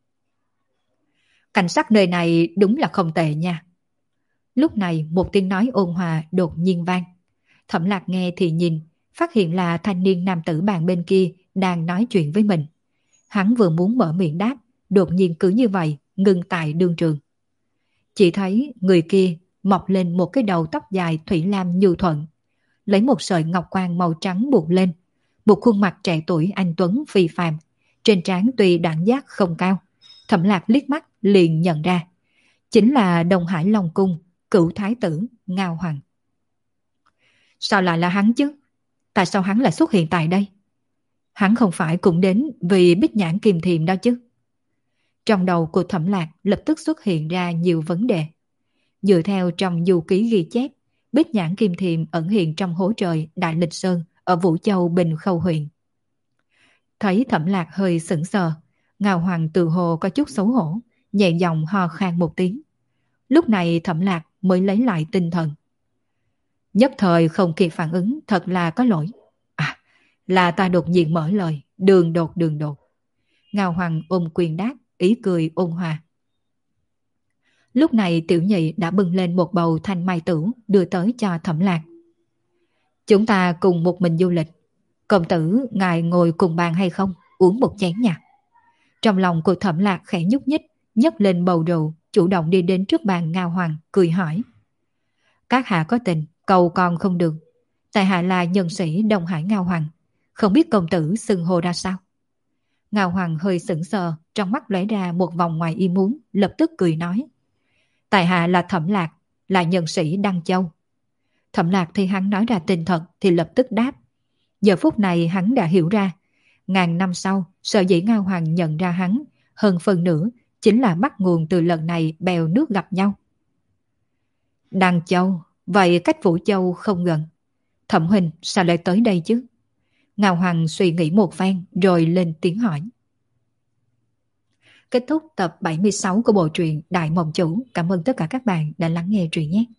Cảnh sắc nơi này đúng là không tệ nha. Lúc này một tiếng nói ôn hòa đột nhiên vang. Thẩm Lạc nghe thì nhìn, phát hiện là thanh niên nam tử bàn bên kia đang nói chuyện với mình. Hắn vừa muốn mở miệng đáp, đột nhiên cứ như vậy ngừng tại đương trường. Chỉ thấy người kia mọc lên một cái đầu tóc dài thủy lam nhu thuận, lấy một sợi ngọc quan màu trắng buộc lên, một khuôn mặt trẻ tuổi anh tuấn phi phàm, trên trán tuy đẳng giác không cao. Thẩm Lạc liếc mắt liền nhận ra, chính là Đông Hải Long Cung cửu thái tử Ngao Hoàng. Sao lại là hắn chứ? Tại sao hắn lại xuất hiện tại đây? Hắn không phải cũng đến vì Bích Nhãn Kim Thiềm đó chứ? Trong đầu của Thẩm Lạc lập tức xuất hiện ra nhiều vấn đề. Dựa theo trong du ký ghi chép, Bích Nhãn Kim Thiềm ẩn hiện trong hố trời Đại Lịch Sơn ở Vũ Châu Bình Khâu huyện. Thấy Thẩm Lạc hơi sững sờ, Ngao Hoàng tự hồ có chút xấu hổ, nhẹ giọng ho khan một tiếng. Lúc này Thẩm Lạc mới lấy lại tinh thần. Nhất thời không kịp phản ứng, thật là có lỗi. À, là ta đột nhiên mở lời, đường đột. Ngao Hoàng ôm quyền đáp, ý cười ôn hòa. Lúc này Tiểu Nhị đã bưng lên một bầu thanh mai tử đưa tới cho Thẩm Lạc. Chúng ta cùng một mình du lịch. Công tử, ngài ngồi cùng bàn hay không? Uống một chén nha. Trong lòng của Thẩm Lạc khẽ nhúc nhích, nhấc lên bầu rượu, chủ động đi đến trước bàn Ngao Hoàng, cười hỏi. Các hạ có tình, cầu còn không được. Tại hạ là nhân sĩ Đông Hải Ngao Hoàng, không biết công tử xưng hô ra sao? Ngao Hoàng hơi sững sờ, trong mắt lóe ra một vòng ngoài ý muốn, lập tức cười nói. Tại hạ là Thẩm Lạc, là nhân sĩ Đăng Châu. Thẩm Lạc thì hắn nói ra tên thật thì lập tức đáp. Giờ phút này hắn đã hiểu ra, ngàn năm sau, sở dĩ Ngao Hoàng nhận ra hắn, hơn phần nữa chính là bắt nguồn từ lần này bèo nước gặp nhau. Đăng Châu, vậy cách Vũ Châu không gần. Thẩm huynh sao lại tới đây chứ? Ngao Hoàng suy nghĩ một phen rồi lên tiếng hỏi. Kết thúc tập 76 của bộ truyện Đại Mộng Chủ. Cảm ơn tất cả các bạn đã lắng nghe truyện nhé.